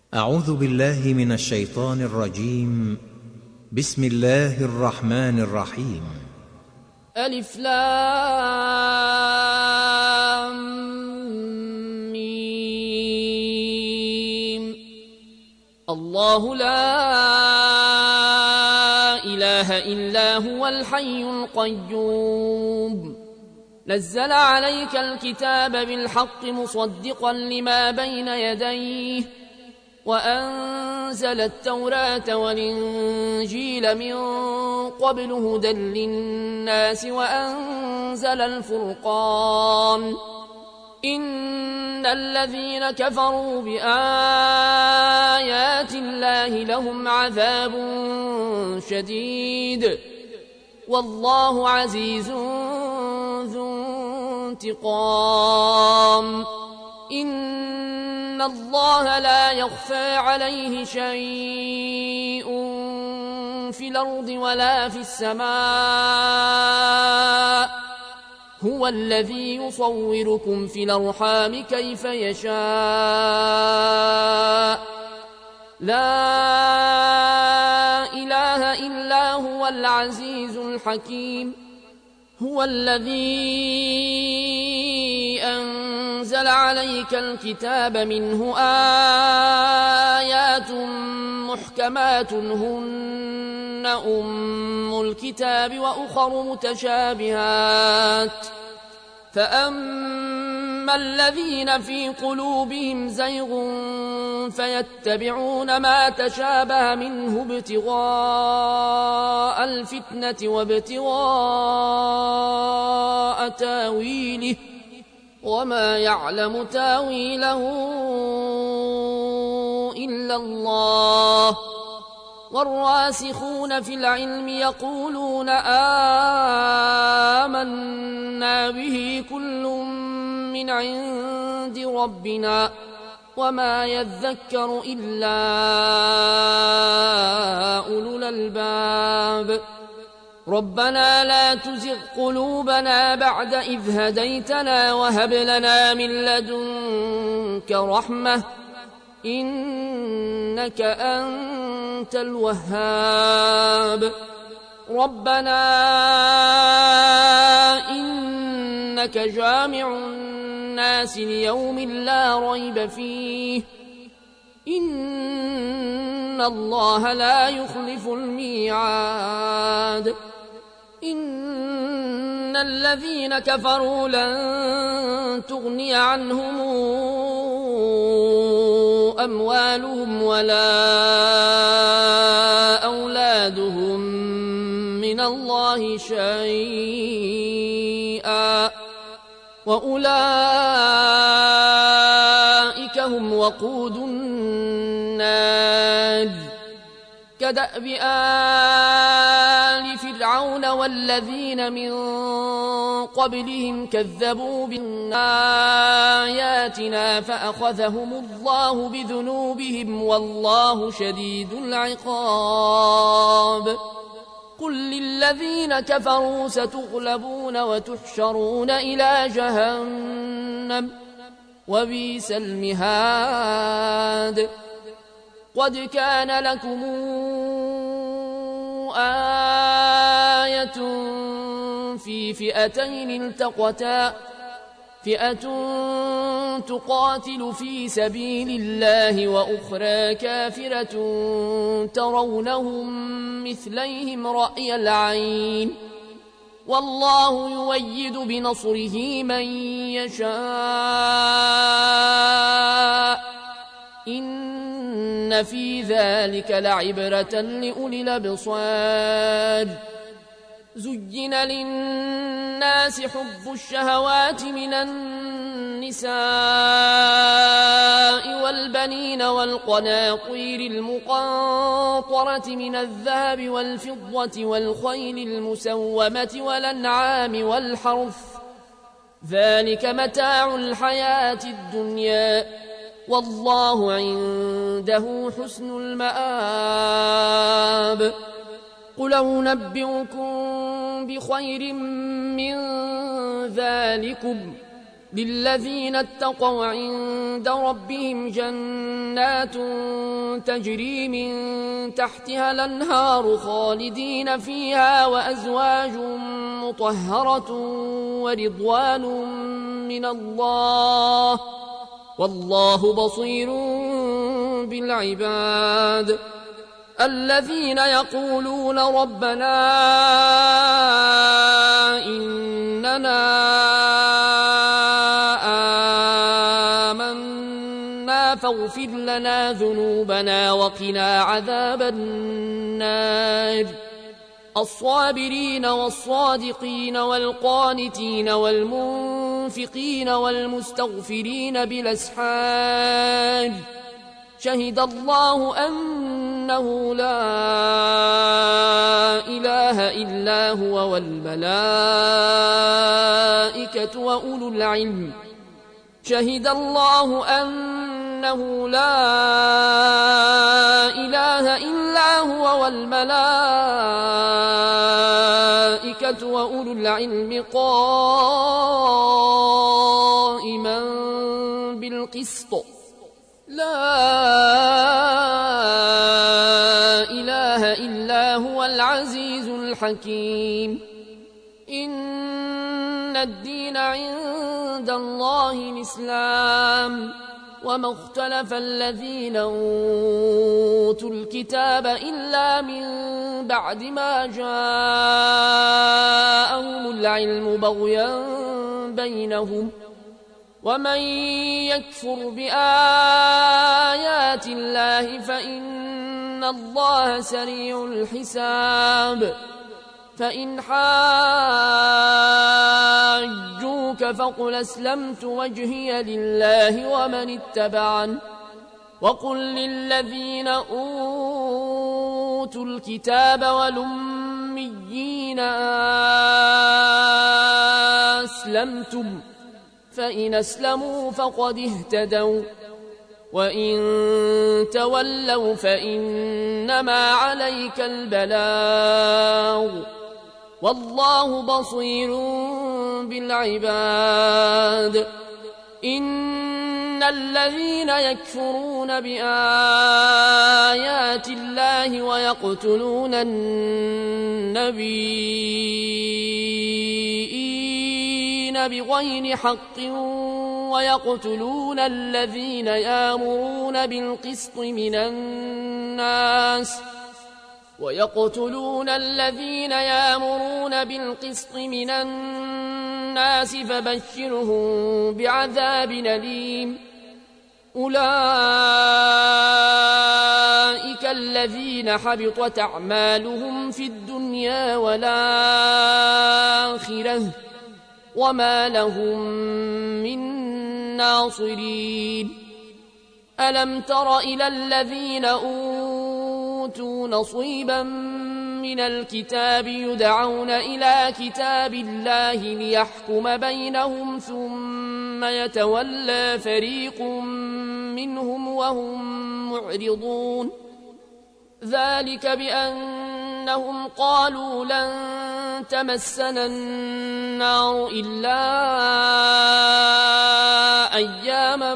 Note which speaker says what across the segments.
Speaker 1: أعوذ بالله من الشيطان الرجيم. بسم الله الرحمن الرحيم.
Speaker 2: ألف لام ميم. الله لا إله إلا هو الحي القيوم نزل عليك الكتاب بالحق مصدقا لما بين يديه وأنزل التوراة والإنجيل من قبل هدى للناس وأنزل الفرقان إن الذين كفروا بآيات الله لهم عذاب شديد والله عزيز ذو انتقام. إن الله لا يخفى عليه شيء في الأرض ولا في السماء هو الذي يصوركم في الأرحام كيف يشاء لا إله إلا هو العزيز الحكيم. هو الذي أنزل عليك الكتاب منه آيات محكمات هن أم الكتاب وأخر متشابهات فأما الذين في قلوبهم زيغ فيتبعون ما تشابه منه ابتغاء الفتنة وابتغاء تاويله وما يعلم تاويله إلا الله والراسخون في العلم يقولون آمنا به كل من عند ربنا وما يذكر إلا أولو الألباب. ربنا لا تزغ قلوبنا بعد إذ هديتنا وهب لنا من لدنك رحمة إنك أنت الوهاب. ربنا إنك جامع الناس ليوم لا ريب فيه إن الله لا يخلف الميعاد. إن الذين كفروا لن تغني عنهم أموالهم ولا أولادهم من الله شيئا وأولئك هم وقود النار. كدأب آل فرعون والذين من قبلهم كذبوا بآياتنا فأخذهم الله بذنوبهم والله شديد العقاب. قل للذين كفروا ستغلبون وتحشرون إلى جهنم وبئس المهاد. قد كان لكم آية في فئتين التقتا فئة تقاتل في سبيل الله وأخرى كافرة ترونهم مثليهم رأي العين والله يؤيد بنصره من يشاء إن في ذلك لعبرة لأولي الأبصار. زين للناس حب الشهوات من النساء والبنين والقناطير المقنطرة من الذهب والفضة والخيل المسومة والأنعام والحرث ذلك متاع الحياة الدنيا والله عنده حسن المآب. قل أنبئكم بخير من ذلكم للذين اتقوا عند ربهم جنات تجري من تحتها الأنهار خالدين فيها وأزواج مطهرة ورضوان من الله والله بصير بالعباد الذين يقولون ربنا إننا آمنا فاغفر لنا ذنوبنا وقنا عذاب النار الصابرين والصادقين والقانتين والمنفقين والمستغفرين بالأسحار شهد الله أنه لا إله إلا هو والملائكة وأولو العلم شهد الله أنه لا إله إلا هو والملائكة وأولو العلم قائما بالقسط لا إله إلا هو العزيز الحكيم إن الدين عند الله الإسلام وما اختلف الذين أوتوا الكتاب إلا من بعد ما جاءهم العلم بغيا بينهم ومن يكفر بآيات الله فإن الله سريع الحساب فإن حاجوك فقل أسلمت وجهي لله ومن اتبعن وقل للذين أوتوا الكتاب والأميين أسلمتم فإن أسلموا فقد اهتدوا وإن تولوا فإنما عليك البلاغ والله بصير بالعباد إن الذين يكفرون بآيات الله ويقتلون النبيين بغير حق ويقتلون الذين يأمرون بالقسط من الناس فبشرهم بعذاب أليم أولئك الذين حبطت أعمالهم في الدنيا والآخرة وما لهم من ناصرين ألم تر إلى الذين أوتوا نصيبا من الكتاب يدعون إلى كتاب الله ليحكم بينهم ثم يتولى فريق منهم وهم معرضون ذلك بأنهم قالوا لن تمسنا النار إلا أياما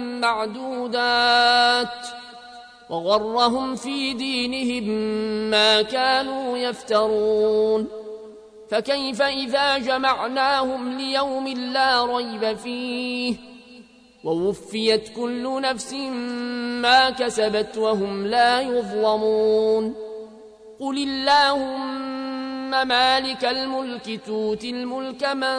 Speaker 2: معدودات وغرهم في دينهم ما كانوا يفترون فكيف إذا جمعناهم ليوم لا ريب فيه ووفيت كل نفس ما كسبت وهم لا يظلمون قل اللهم مالك الملك تؤتي الملك من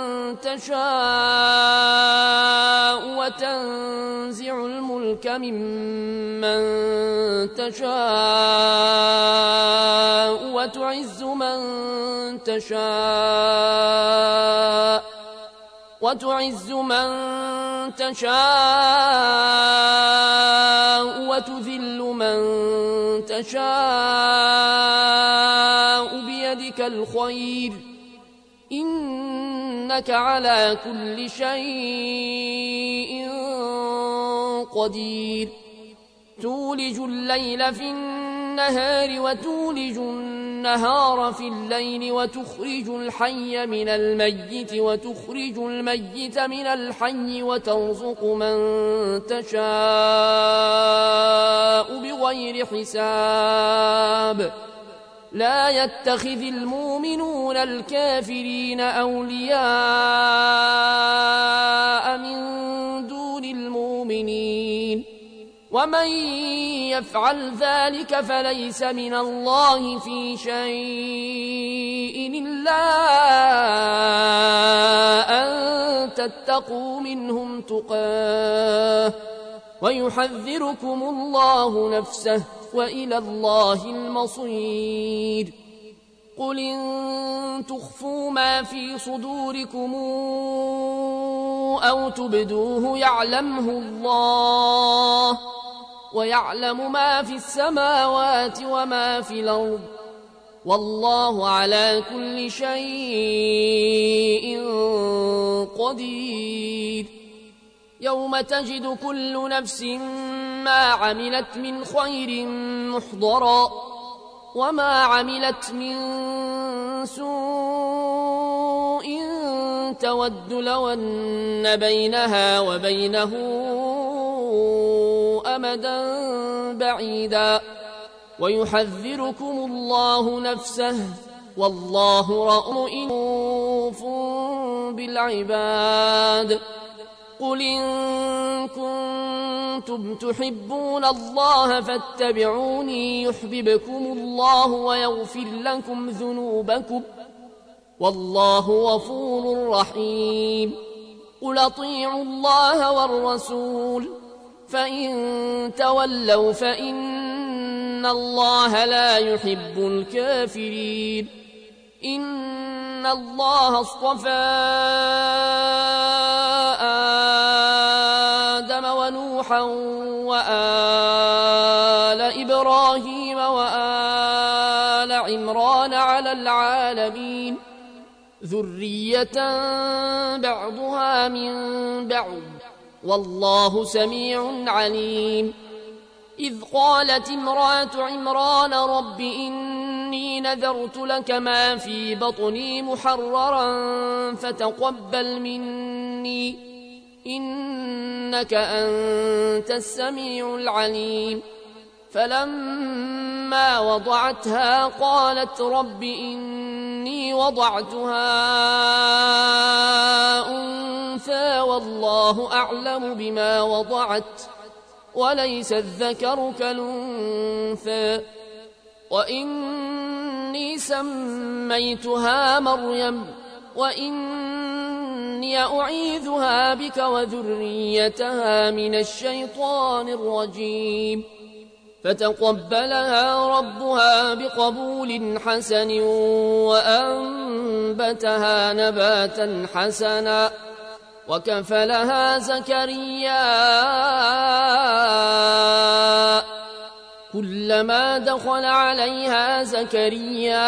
Speaker 2: تشاء وتنزع الملك ممن تشاء وتعز من تشاء وتذل من تشاء بيدك الخير إنك على كل شيء قدير تولج الليل في النهار النهار وتولج النهار في الليل وتخرج الحي من الميت وتخرج الميت من الحي وترزق من تشاء بغير حساب لا يتخذ المؤمنون الكافرين أولياء من دون المؤمنين ومن يفعل ذلك فليس من الله في شيء إلا أن تتقوا منهم تقاه ويحذركم الله نفسه وإلى الله المصير قل إن تخفوا ما في صدوركم أو تبدوه يعلمه الله ويعلم ما في السماوات وما في الأرض والله على كل شيء قدير يوم تجد كل نفس ما عملت من خير محضرا وما عملت من سوء تود لو أن بينها وبينه أمدا بعيدا ويحذركم الله نفسه والله رؤوف بالعباد قل إن كنتم تحبون الله فاتبعوني يحببكم الله ويغفر لكم ذنوبكم والله غفور رحيم قل أطيعوا الله والرسول فإن تولوا فإن الله لا يحب الكافرين إن الله اصطفى آدم ونوحا وآل إبراهيم وآل عمران على العالمين ذرية بعضها من بعض والله سميع عليم إذ قالت امرأة عمران رب إني نذرت لك ما في بطني محررا فتقبل مني إنك أنت السميع العليم فلما وضعتها قالت رب إني وضعتها أنثى والله أعلم بما وضعت وليس الذكر كالأنثى وإني سميتها مريم وإني أعيذها بك وذريتها من الشيطان الرجيم فتقبلها ربها بقبول حسن وأنبتها نباتا حسنا وكفلها زكريا كلما دخل عليها زكريا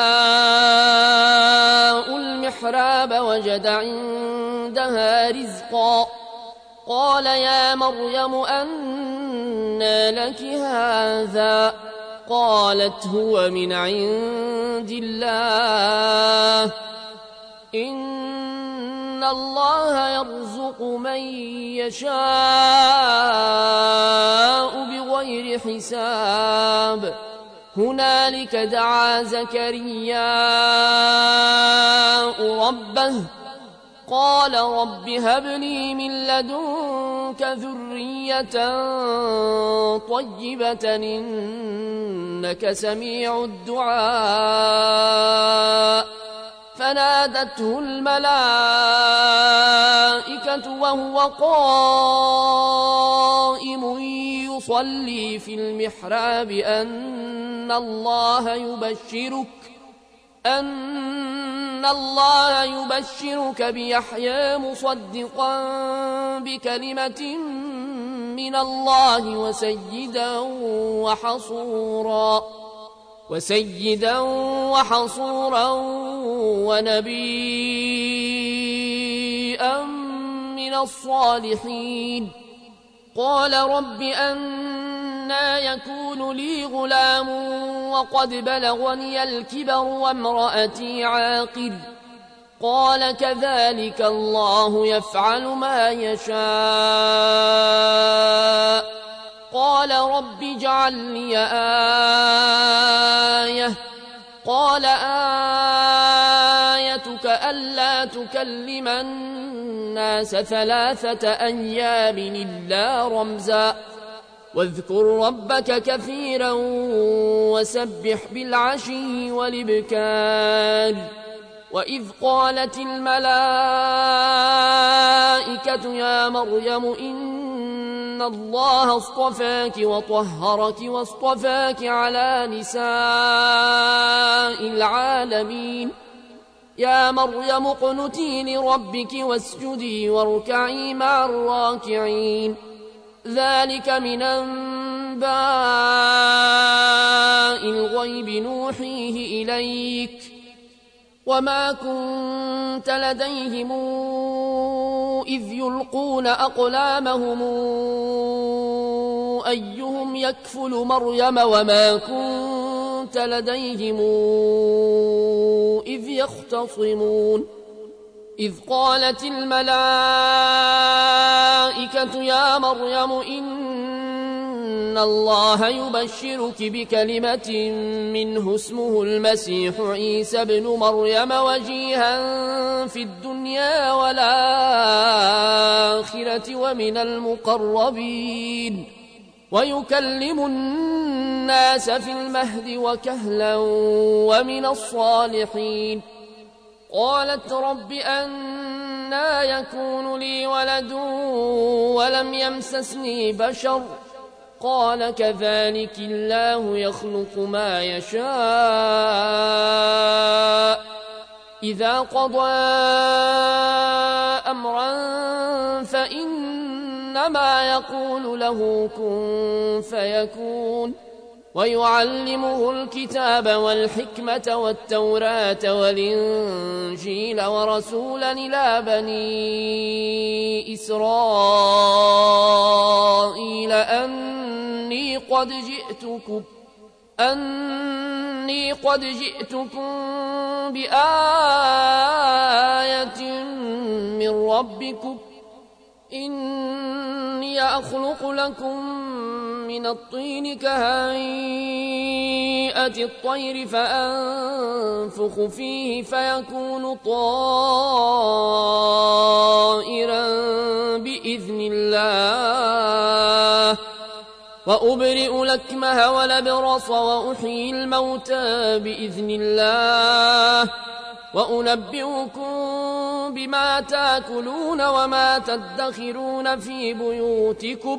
Speaker 2: المحراب وجد عندها رزقا قال يا مريم أنى لك هذا قالت هو من عند الله إن الله يرزق من يشاء بغير حساب هنالك دعا زكريا ربه قال رب هب لي من لدنك ذرية طيبة إنك سميع الدعاء فنادته الملائكة وهو قائم يصلي في المحراب أن الله يبشرك بيحيى مصدقا بكلمة من الله وسيدا وحصورا ونبيا من الصالحين قال رب أن أنى يكون لي غلام وقد بلغني الكبر وامرأتي عاقر قال كذلك الله يفعل ما يشاء قال رب اجعل لي آية قال آيتك ألا تكلم الناس 3 أيام إلا رمزا واذكر ربك كثيرا وسبح بالعشي والإبكار وإذ قالت الملائكة يا مريم إن الله اصطفاك وطهرك واصطفاك على نساء العالمين يا مريم اقنتي لربك واسجدي واركعي مع الراكعين ذلك من أنباء الغيب نوحيه إليك وما كنت لديهم إذ يلقون أقلامهم أيهم يكفل مريم وما كنت لديهم إذ يختصمون إذ قالت الملائكة يا مريم إن الله يبشرك بكلمة منه اسمه المسيح عيسى ابن مريم وجيها في الدنيا والآخرة ومن المقربين ويكلم الناس في المهد وكهلا ومن الصالحين قالت رب أنى يكون لي ولد ولم يمسسني بشر قال كذلك الله يخلق ما يشاء إذا قضى أمرا فإنما يقول له كن فيكون ويعلمه الكتاب والحكمة والتوراة والإنجيل ورسولا إلى بني إسرائيل أني قد جئتكم بآية من ربكم إني أخلق لكم من الطين كهيئة الطير فأنفخ فيه فيكون طائرا بإذن الله وأبرئ الأكمه والأبرص وأحيي الموتى بإذن الله وأنبئكم بما تأكلون وما تدخرون في بيوتكم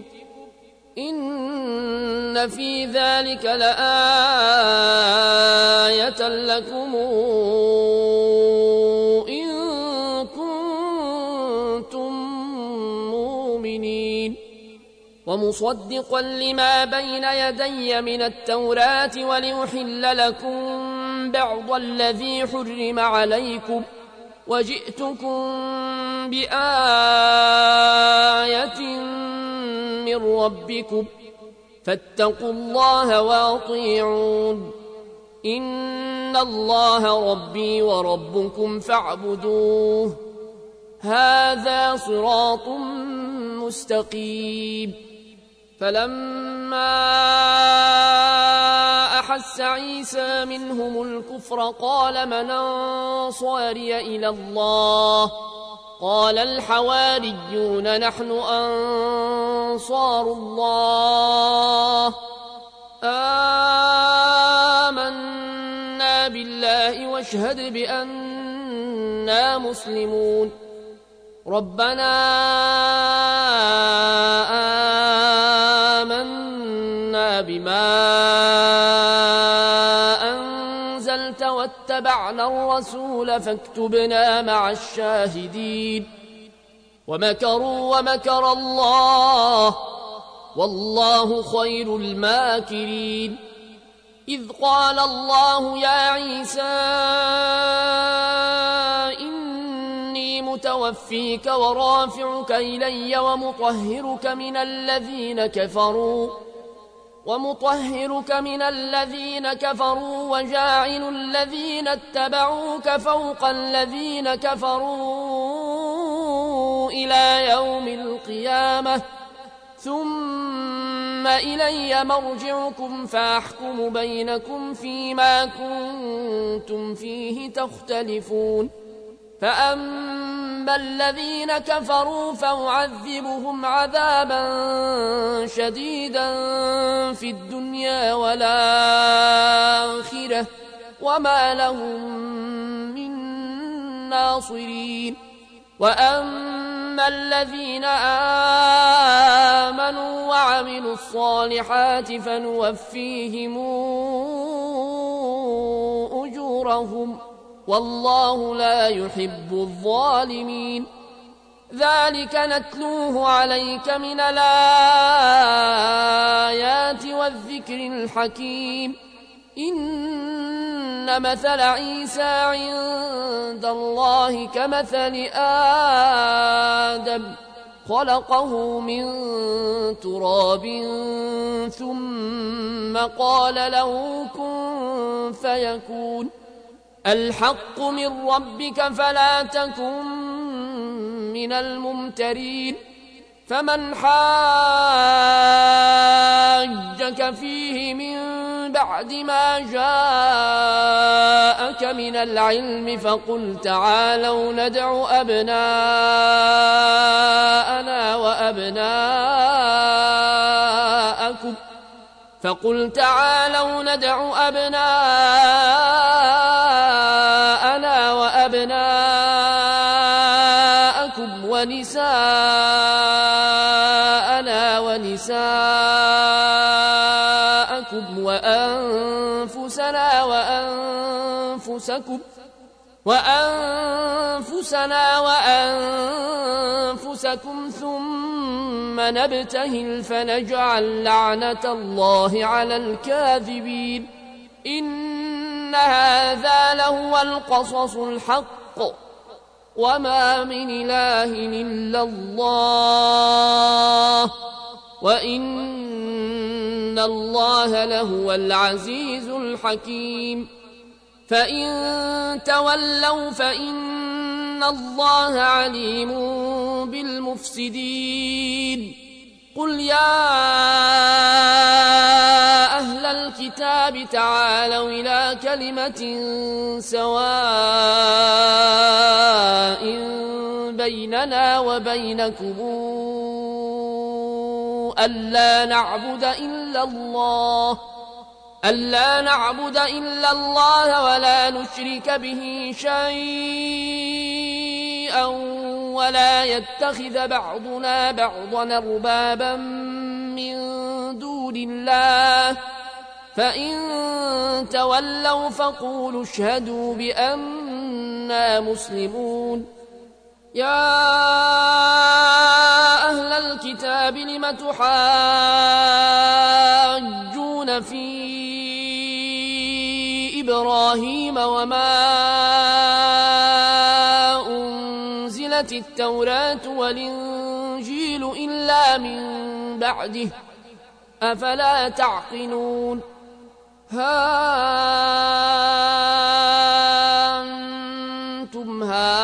Speaker 2: إن في ذلك لآية لكم إن كنتم مؤمنين ومصدقا لما بين يدي من التوراة ولأحل لكم بعض الذي حرم عليكم وجئتكم بآية من ربكم فاتقوا الله وأطيعون إن الله ربي وربكم فاعبدوه هذا صراط مستقيم فلما أحس عيسى منهم الكفر قال من أنصاري إلى الله قال الحواريون نحن أنصار الله آمنا بالله واشهد بأننا مسلمون ربنا آمنا بما أنزلت واتبعنا الرسول فاكتبنا مع الشاهدين ومكروا ومكر الله والله خير الماكرين إذ قال الله يا عيسى إني متوفيك ورافعك إلي ومطهرك من الذين كفروا ومطهرك من الذين كفروا وجاعل الذين اتبعوك فوق الذين كفروا إلى يوم القيامة ثم إلي مرجعكم فأحكم بينكم فيما كنتم فيه تختلفون فأما الذين كفروا فأعذبهم عذابا شديدا في الدنيا والآخرة وما لهم من ناصرين وأما الذين آمنوا وعملوا الصالحات فنوفيهم أجورهم والله لا يحب الظالمين ذلك نتلوه عليك من الآيات والذكر الحكيم إن مثل عيسى عند الله كمثل آدم خلقه من تراب ثم قال له كن فيكون الحق من ربك فلا تكن من الممترين فمن حاجك فيه من بعد ما جاءك من العلم فقل تعالوا ندع أبناءنا وأبناءكم ونساءنا ونساءكم وأنفسنا وأنفسكم ثم نبتهل فنجعل لعنة الله على الكاذبين إن هذا لهو القصص الحق وما من إله إلا الله وإن الله لهو العزيز الحكيم فإن تولوا فإن الله عليم بالمفسدين قل يا أهل الكتاب تعالوا إلى كلمة سواء بيننا وبينكم ألا نعبد إلا الله ولا نشرك به شيئا ولا يتخذ بعضنا بعضا أربابا من دون الله فإن تولوا فقولوا اشهدوا بأننا مسلمون يا أهل الكتاب لم تحاجون في إبراهيم وما أنزلت التوراة والإنجيل إلا من بعده أفلا تعقلون ها أنتم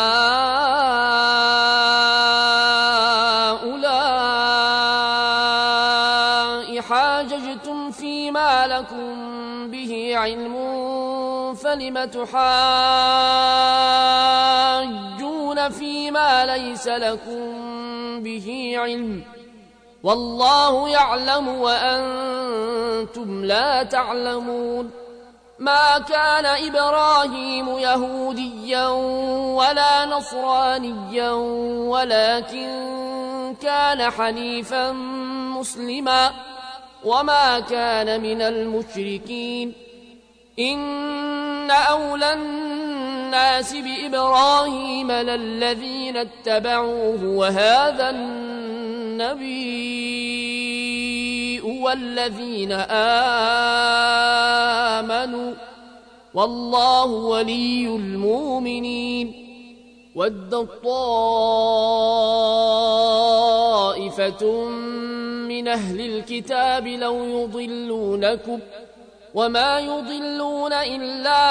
Speaker 2: هؤلاء حاججتم فيما لكم به علم فلم تحاجون فيما ليس لكم به علم والله يعلم وأنتم لا تعلمون ما كان إبراهيم يهوديا ولا نصرانيا ولكن كان حنيفا مسلما وما كان من المشركين إن أولى الناس بإبراهيم للذين اتبعوه وهذا النبي والذين آمنوا والله ولي المؤمنين ودت طائفة من أهل الكتاب لو يضلونكم وما يضلون إلا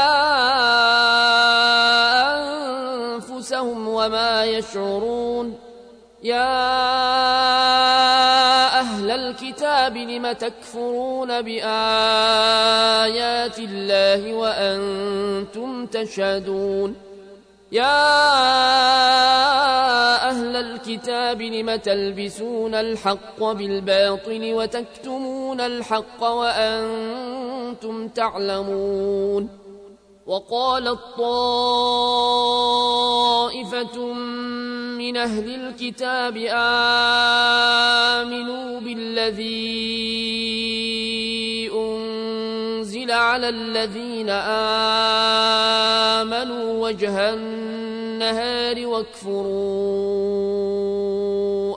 Speaker 2: أنفسهم وما يشعرون. يا أهل الكتاب لم تكفرون بآيات الله وأنتم تشهدون. يا أهل الكتاب لم تلبسون الحق بالباطل وتكتمون الحق وأنتم تعلمون. وقالت طائفة من أهل الكتاب آمنوا بالذي أنزل على الذين آمنوا وجه النهار واكفروا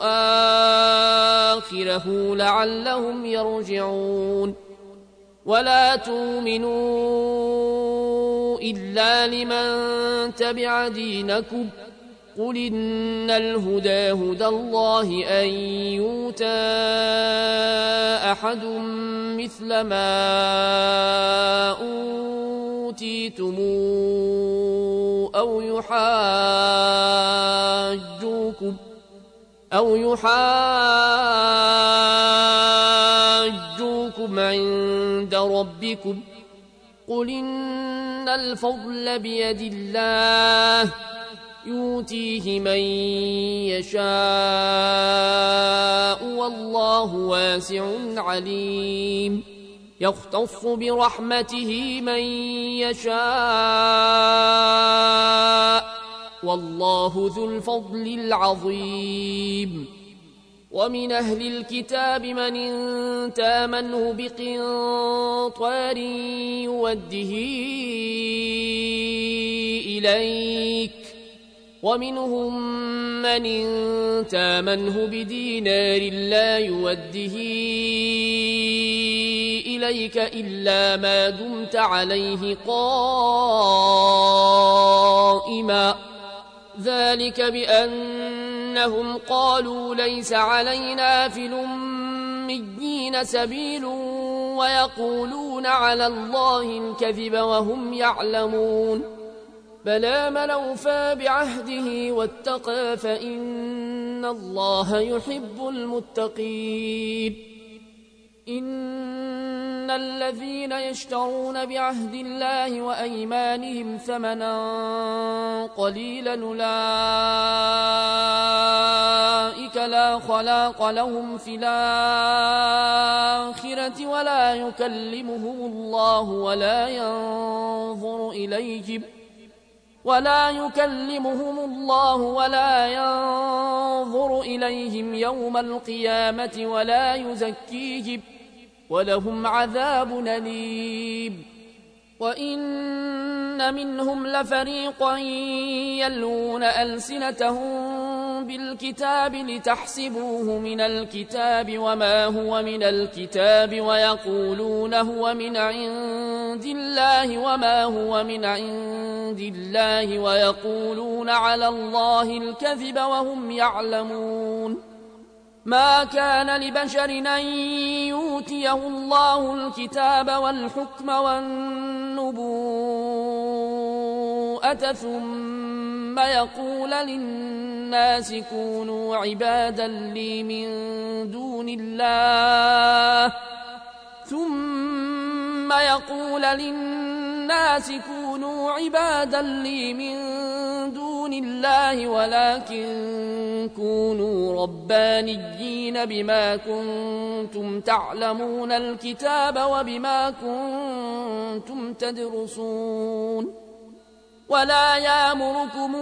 Speaker 2: آخره لعلهم يرجعون. ولا تؤمنوا إلا لمن تبع دينكم قل إن الهدى هدى الله أن يؤتى أحد مثل ما أوتيتم أو يحاجوكم عند ربكم قل إن الفضل بيد الله يؤتيه من يشاء والله واسع عليم. يختص برحمته من يشاء والله ذو الفضل العظيم. ومن أهل الكتاب من إن تامنه بقنطار يوده إليك ومنهم من إن تامنه بدينار لا يوده إليك إلا ما دمت عليه قائما ذلك بأنهم قالوا ليس علينا في الأميين سبيل ويقولون على الله الكذب وهم يعلمون. بلى من أوفى بعهده واتقى فإن الله يحب المتقين. إن الذين يشترون بعهد الله وأيمانهم ثمنا قليلا أولئك لا خلاق لهم في الآخرة ولا يكلمهم الله ولا ينظر إليهم يوم القيامة ولا يزكيهم ولهم عذاب أليم. وإن منهم لفريقا يلون ألسنتهم بالكتاب لتحسبوه من الكتاب وما هو من الكتاب ويقولون هو من عند الله وما هو من عند الله ويقولون على الله الكذب وهم يعلمون. ما كان لبشر أن يؤتيه الله الكتاب والحكم والنبوءة ثم يقول للناس كونوا عبادا لي من دون الله ولكن كونوا ربانيين بما كنتم تعلمون الكتاب وبما كنتم تدرسون. ولا يأمركم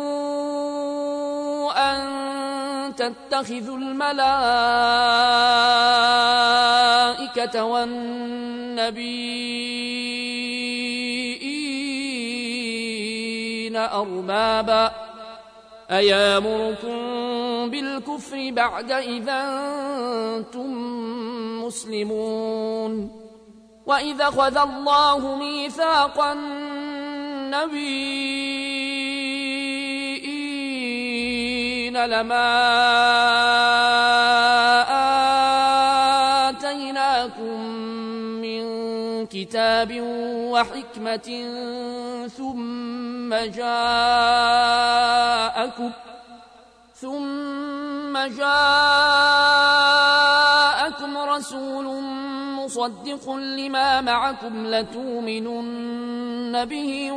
Speaker 2: أن تتخذوا الملائكة والنبيين أربابا أيامركم بالكفر بعد إذا أنتم مسلمون. وإذا أخذ الله ميثاق النبيين لما كتاب وحكمة ثم جاءكم رسول مصدق لما معكم لتؤمنن به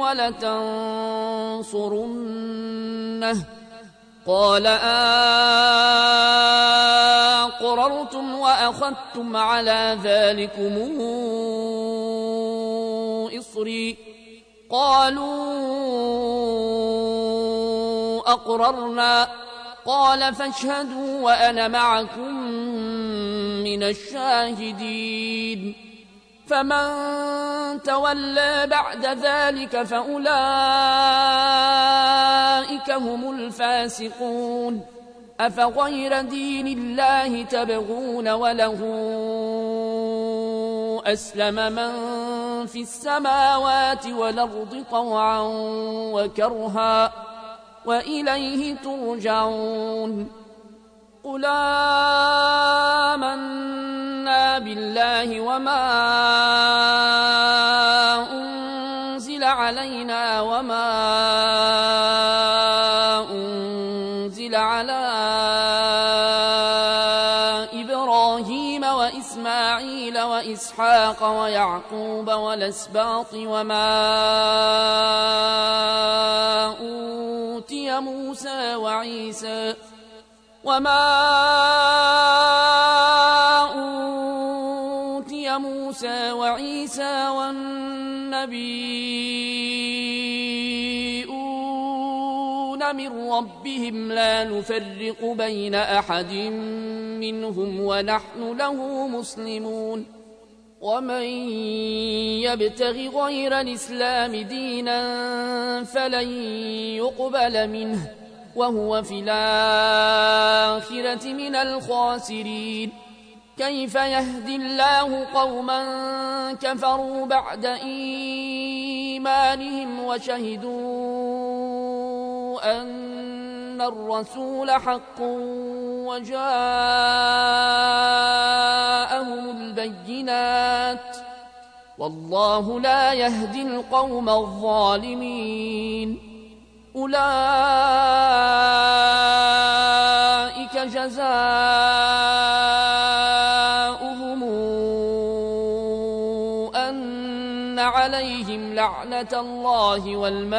Speaker 2: ولتنصرنه قال أقررتم وأخذتم على ذلكم إصري قالوا أقررنا قال فاشهدوا وأنا معكم من الشاهدين فمن تولى بعد ذلك فأولئك هم الفاسقون أفغير دين الله تبغون وله أسلم من في السماوات والأرض طوعا وكرها وإليه ترجعون قل آمنا بالله وما أنزل علينا وما أنزل على إبراهيم وإسماعيل وإسحاق ويعقوب والأسباط وما أوتي موسى وعيسى والنبيون من ربهم لا نفرق بين أحد منهم ونحن له مسلمون ومن يبتغ غير الإسلام دينا فلن يقبل منه وهو في الآخرة من الخاسرين كيف يهدي الله قوما كفروا بعد إيمانهم وشهدوا أن الرسول حق وجاءهم البينات والله لا يهدي القوم الظالمين أولئك جزاؤهم أن عليهم لعنة الله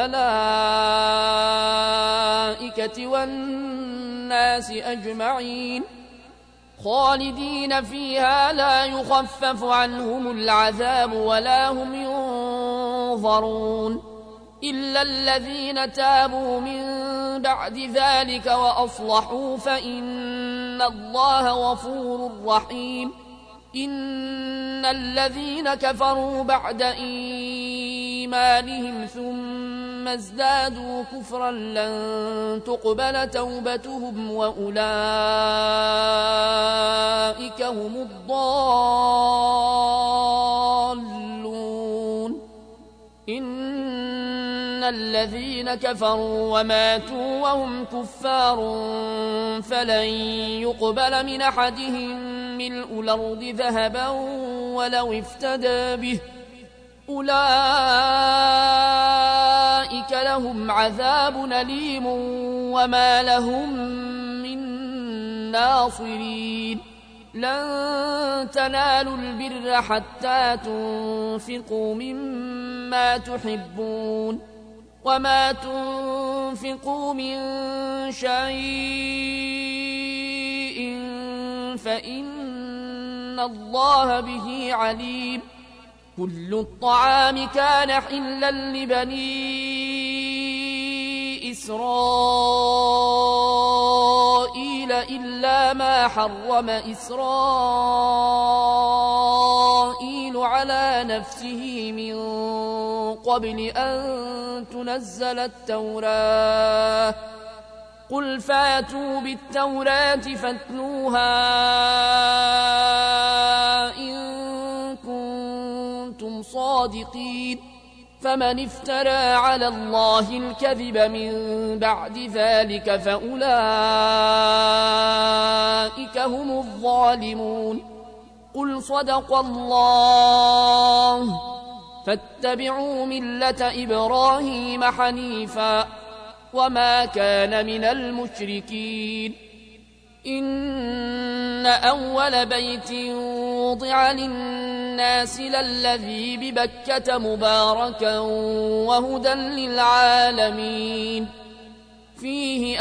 Speaker 2: والملائكة والناس أجمعين خالدين فيها لا يخفف عنهم العذاب ولا هم ينظرون إلا الذين تابوا من بعد ذلك وأصلحوا فإن الله غفور رحيم إن الذين كفروا بعد إيمانهم ثم ازدادوا كفرا لن تقبل توبتهم وأولئك هم الضالون إن الذين كفروا وماتوا وهم كفار فلن يقبل من أحدهم ملء الأرض ذهبا ولو افتدى به أولئك لهم عذاب أليم وما لهم من ناصرين لن تنالوا البر حتى تنفقوا مما تحبون وما تنفقوا من شيء فإن الله به عليم كل الطعام كان حلا لبني إسرائيل إلا ما حرم إسرائيل على نفسه من قبل أن تنزل التوراة قل فاتوا بالتوراة فاتلوها إن كنتم صادقين فمن افترى على الله الكذب من بعد ذلك فأولئك هم الظالمون قل صدق الله فاتبعوا ملة إبراهيم حنيفا وما كان من المشركين. إن أول بيت وضع للناس للذي ببكة مباركا وهدى للعالمين فيه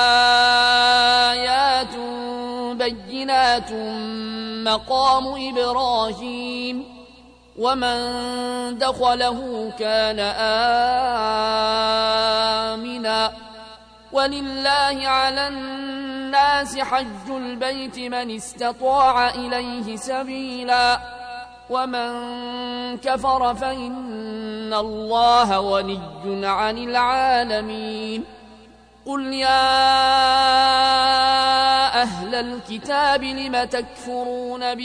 Speaker 2: آيات بينات مقام إبراهيم ومن دخله كان آمنا ولله على الناس حج البيت من استطاع إليه سبيلا ومن كفر فإن الله غني عن العالمين. قل يا أهل الكتاب لم تكفرون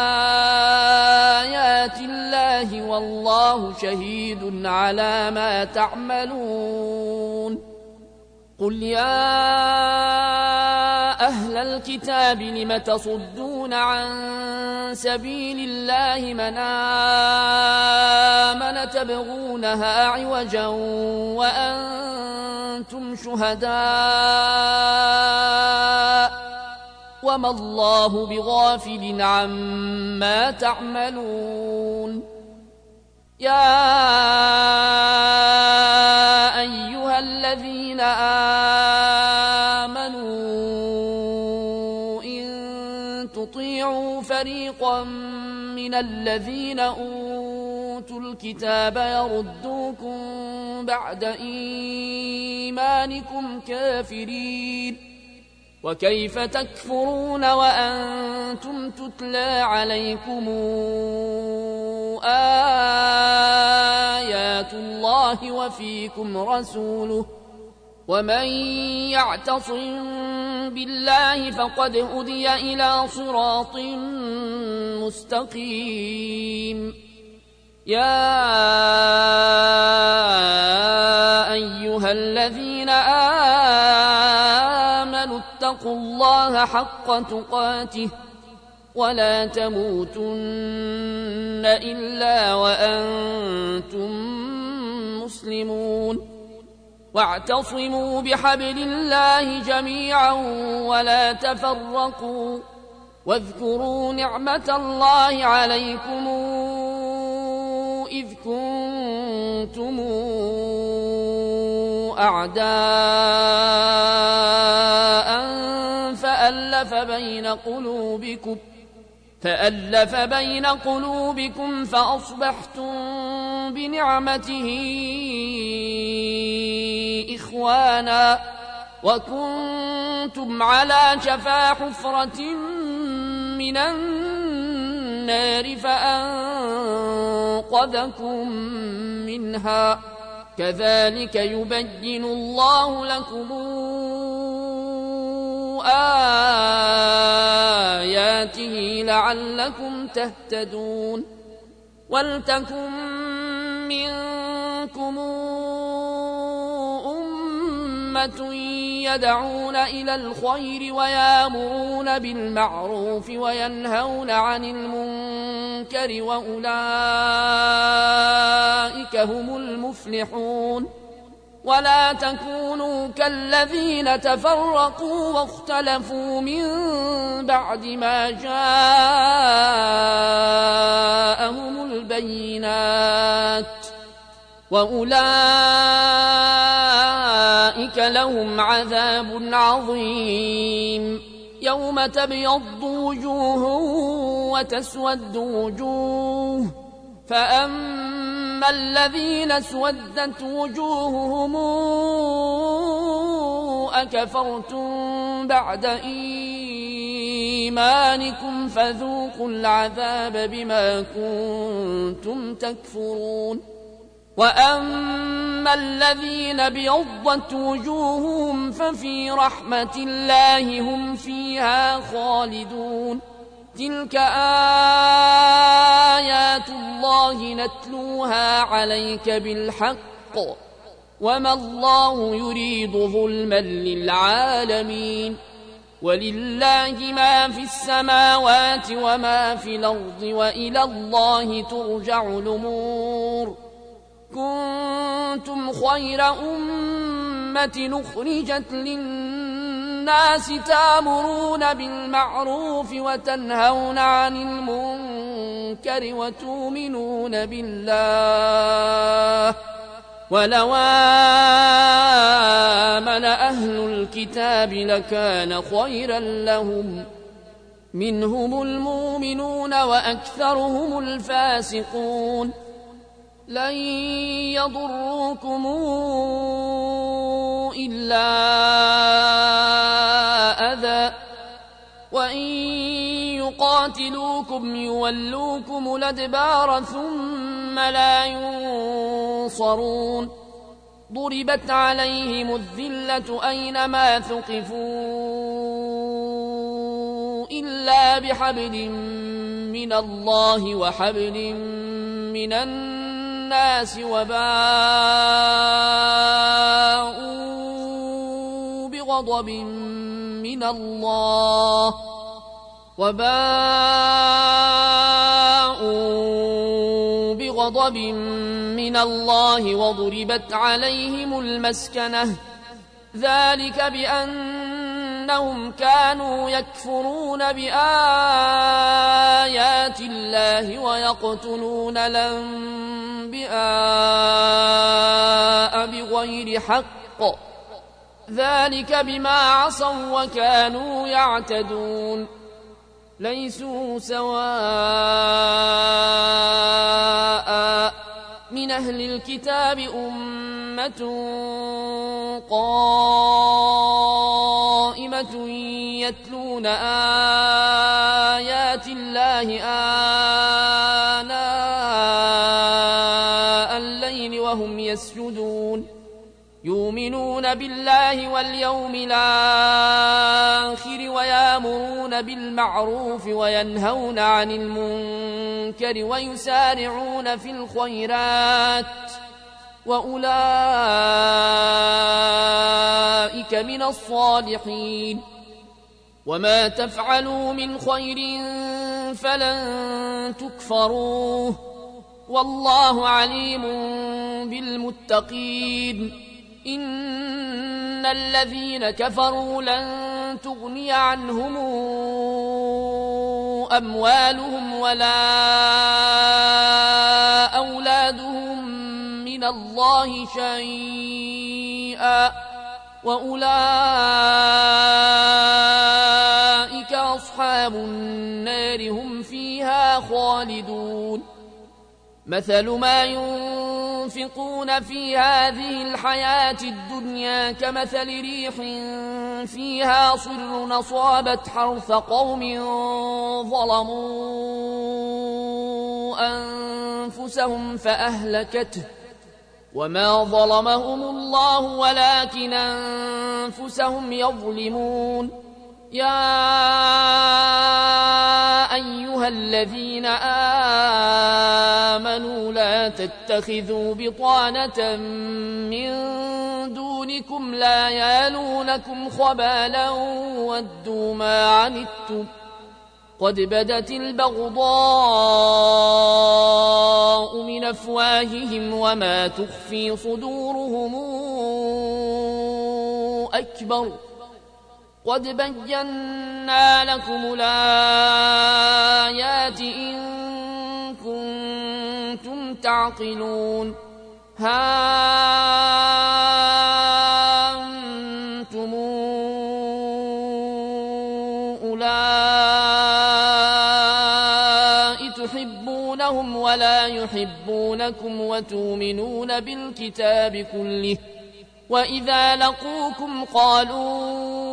Speaker 2: بآيات الله والله شهيد على ما تعملون. قل يا أهل الكتاب لم تصدون عن سبيل الله من آمن تبغونها عوجا وأنتم شهداء وما الله بغافل عما تعملون. يا أيها الذين آمنوا إن تطيعوا فريقا من الذين أوتوا الكتاب يردوكم بعد إيمانكم كافرين وكيف تكفرون وأنتم تتلى عليكم آيات الله وفيكم رسوله ومن يعتصم بالله فقد هدي إلى صراط مستقيم. يا أيها الذين آمنوا اتقوا الله حق تقاته ولا تموتن إلا وأنتم مسلمون. واعتصموا بحبل الله جميعا ولا تفرقوا واذكروا نعمة الله عليكم إذ كنتم أعداء فألف بين قلوبكم فأصبحتم بنعمته إخوانا وكنتم على شفا حفرة من النار فأنقذكم منها كذلك يبين الله لكم آياته لعلكم تهتدون. ولتكن منكم أمة يدعون إلى الخير ويامرون بالمعروف وينهون عن المنكر وأولئك هم المفلحون. ولا تكونوا كالذين تفرقوا واختلفوا من بعد ما جاءهم البينات وأولئك لهم عذاب عظيم. يوم تبيض وجوه وتسود وجوه فأما الذين اسودت وجوههم أكفرتم بعد إيمانكم فذوقوا العذاب بما كنتم تكفرون. وأما الذين ابيضت وجوههم ففي رحمة الله هم فيها خالدون. تلك آيات الله نتلوها عليك بالحق وما الله يريد ظلما للعالمين. ولله ما في السماوات وما في الأرض وإلى الله ترجع الأمور كنتم خير أمة أخرجت للناس تأمرون بالمعروف وتنهون عن المنكر وتؤمنون بالله ولو آمن أهل الكتاب لكان خيرا لهم منهم المؤمنون وأكثرهم الفاسقون لن يضروكم إلا أذى وإن يقاتلوكم يولوكم الأدبار ثم لا ينصرون ضربت عليهم الذلة أينما ثقفوا إلا بحبل من الله وحبل من الناس وباءوا بغضب من الله وضربت عليهم المسكنة ذلك بأنهم كانوا يكفرون بآيات الله ويقتلون الأنبياء بغير حق ذلك بما عصوا وكانوا يعتدون ليسوا سواء من أهل الكتاب أمة قائمة يتلون آيات الله آناء الليل وهم يسجدون يؤمنون بالله واليوم الآخر ويأمرون بالمعروف وينهون عن المنكر ويسارعون في الخيرات وأولئك من الصالحين وما تفعلوا من خير فلن تكفروه والله عليم بالمتقين إن الذين كفروا لن تغني عنهم أموالهم ولا أولادهم من الله شيئا وأولئك أصحاب النار هم فيها خالدون مثل ما ينفقون في هذه الحياة الدنيا كمثل ريح فيها صر أصابت حرث قوم ظلموا أنفسهم فأهلكته وما ظلمهم الله ولكن أنفسهم يظلمون يا أيها الذين آمنوا لا تتخذوا بطانة من دونكم لا يالونكم خبالا ودوا ما عنتم قد بدت البغضاء من أفواههم وما تخفي صدورهم أكبر قد بينا لكم الآيات إن كنتم تعقلون ها أنتم أولئك تحبونهم ولا يحبونكم وتؤمنون بالكتاب كله وإذا لقوكم قالوا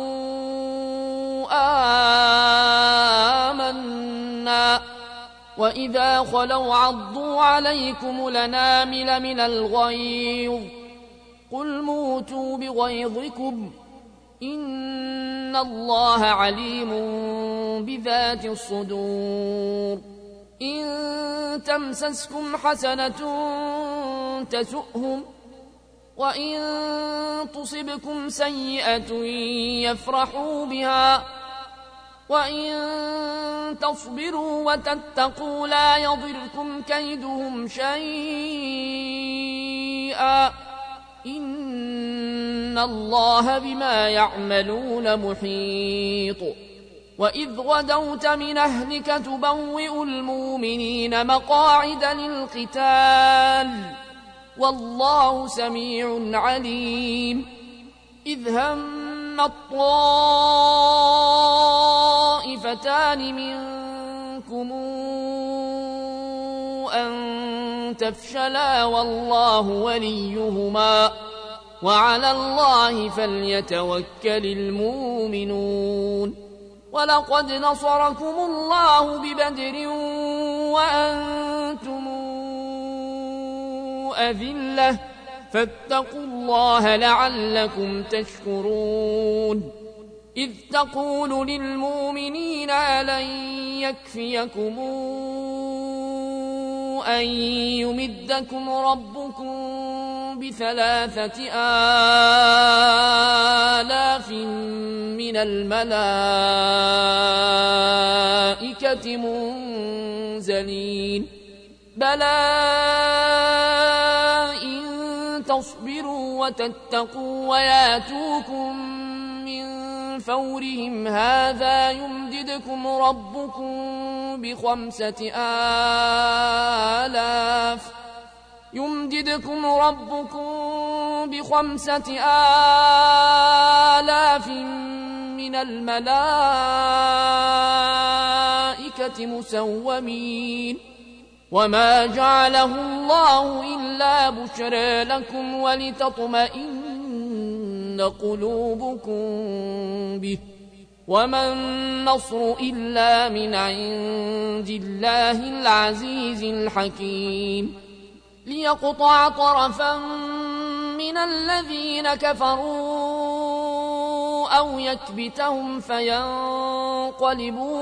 Speaker 2: آمنا وإذا خلوا عضوا عليكم الأنامل من الغيظ قل موتوا بغيظكم إن الله عليم بذات الصدور إن تمسسكم حسنة تسؤهم وإن تصبكم سيئة يفرحوا بها وإن تصبروا وتتقوا لا يضركم كيدهم شيئا إن الله بما يعملون محيط وإذ غدوت من أهلك تبوئ المؤمنين مقاعد للقتال والله سميع عليم إذ هم الطائفتان منكم أن تفشلا والله وليهما وعلى الله فليتوكل المؤمنون ولقد نصركم الله ببدر وأنتم أذلة فاتقوا الله لعلكم تشكرون إذ تقول للمؤمنين ألن يكفيكم أن يمدكم ربكم ب3,000 من الملائكة منزلين بلى إن تصبروا وتتقوا وياتوكم من فورهم هذا يمددكم ربكم ب5,000 من الملائكة مسومين وما جعله الله إلا بشرى لكم ولتطمئن قلوبكم به وما النصر إلا من عند الله العزيز الحكيم ليقطع طرفا من الذين كفروا أو يكبتهم فينقلبوا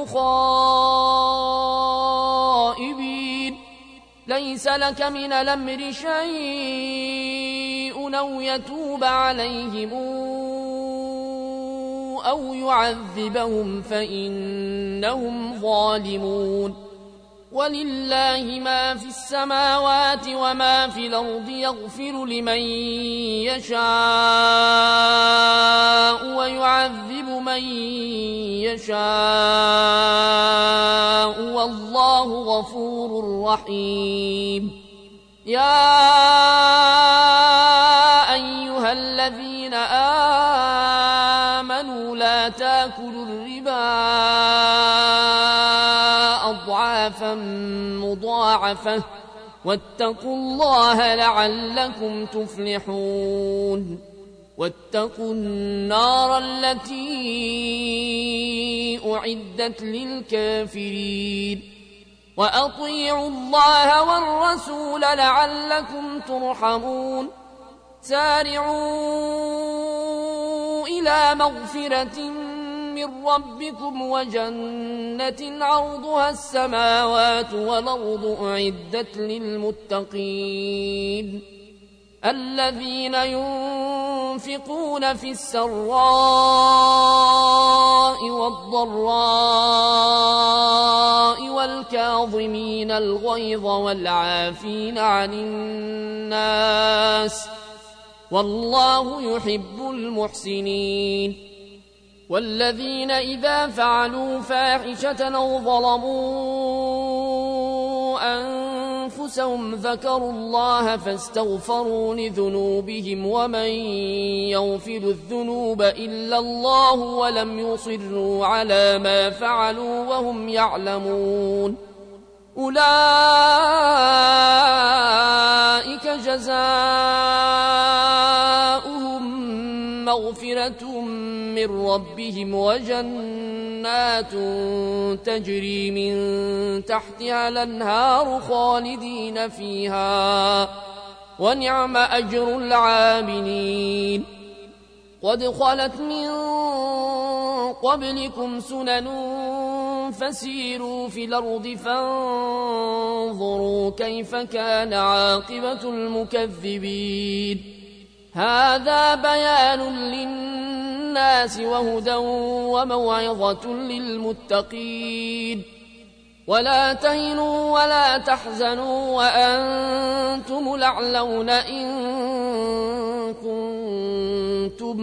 Speaker 2: خائبين ليس لك من الأمر شيء أو يتوب عليهم أو يعذبهم فإنهم ظالمون ولله ما في السماوات وما في الأرض يغفر لمن يشاء ويعذب من يشاء والله غفور رحيم يا أيها الذين آمنوا لا تاكلوا الربا أضعافا مضاعفة واتقوا الله لعلكم تفلحون واتقوا النار التي أعدت للكافرين وأطيعوا الله والرسول لعلكم ترحمون سارعوا إلى مغفرة من ربكم وجنة عرضها السماوات والأرض أعدت للمتقين الذين ينفقون في السراء والضراء والكاظمين الغيظ والعافين عن الناس والله يحب المحسنين والذين إذا فعلوا فاحشة أو ظلموا أنفسهم ذكروا الله فاستغفروا لذنوبهم ومن يغفر الذنوب إلا الله ولم يصروا على ما فعلوا وهم يعلمون أولئك جزاؤهم مغفرة من ربهم وجنات تجري من تحتها الأنهار خالدين فيها ونعم أجر العاملين قد خلت من قبلكم سنن فسيروا في الأرض فانظروا كيف كان عاقبة المكذبين هذا بيان للناس للناس وهدى وموعظة للمتقين. ولا تهنوا ولا تحزنوا وأنتم الأعلون إن كنتم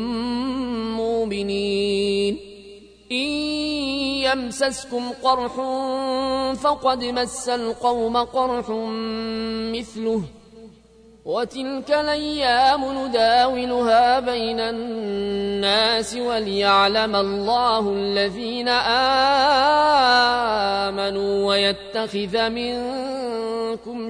Speaker 2: مؤمنين. إن يمسسكم قرح فقد مس القوم قرح مثله وتلك الأيام نداولها بين الناس وليعلم الله الذين آمنوا ويتخذ منكم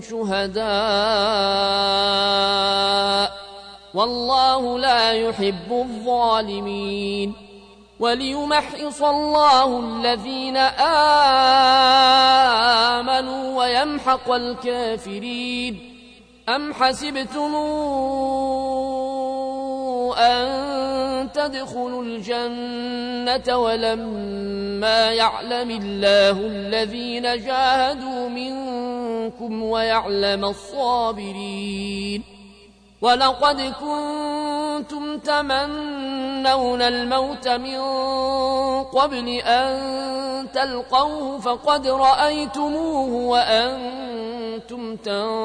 Speaker 2: شهداء والله لا يحب الظالمين. وليمحص الله الذين آمنوا ويمحق الكافرين. أم حسبتم أن تدخلوا الجنة ولما يعلم الله الذين جاهدوا منكم ويعلم الصابرين؟ ولقد كنتم تمنون الموت من قبل أن تلقوه فقد رأيتموه وأنتم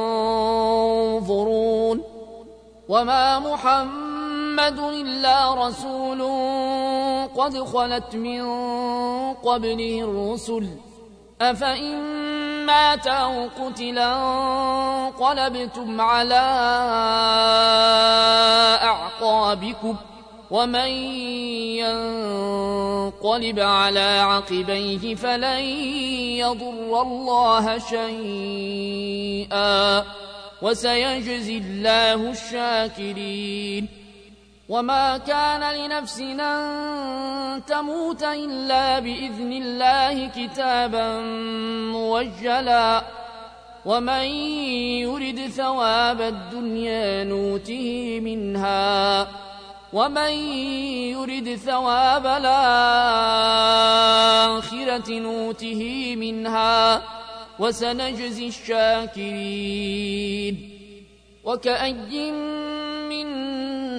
Speaker 2: تنظرون. وما محمد إلا رسول قد خلت من قبله الرسل أفإن مات أو قتلا انقلبتم على أعقابكم ومن ينقلب على عقبيه فلن يضر الله شيئا وسيجزي الله الشاكرين. وما كان لنفس أن تموت إلا بإذن الله كتابا موجلا ومن يرد ثواب الدنيا نوته منها ومن يرد ثواب الآخرة نوته منها وسنجزي الشاكرين. وكأي من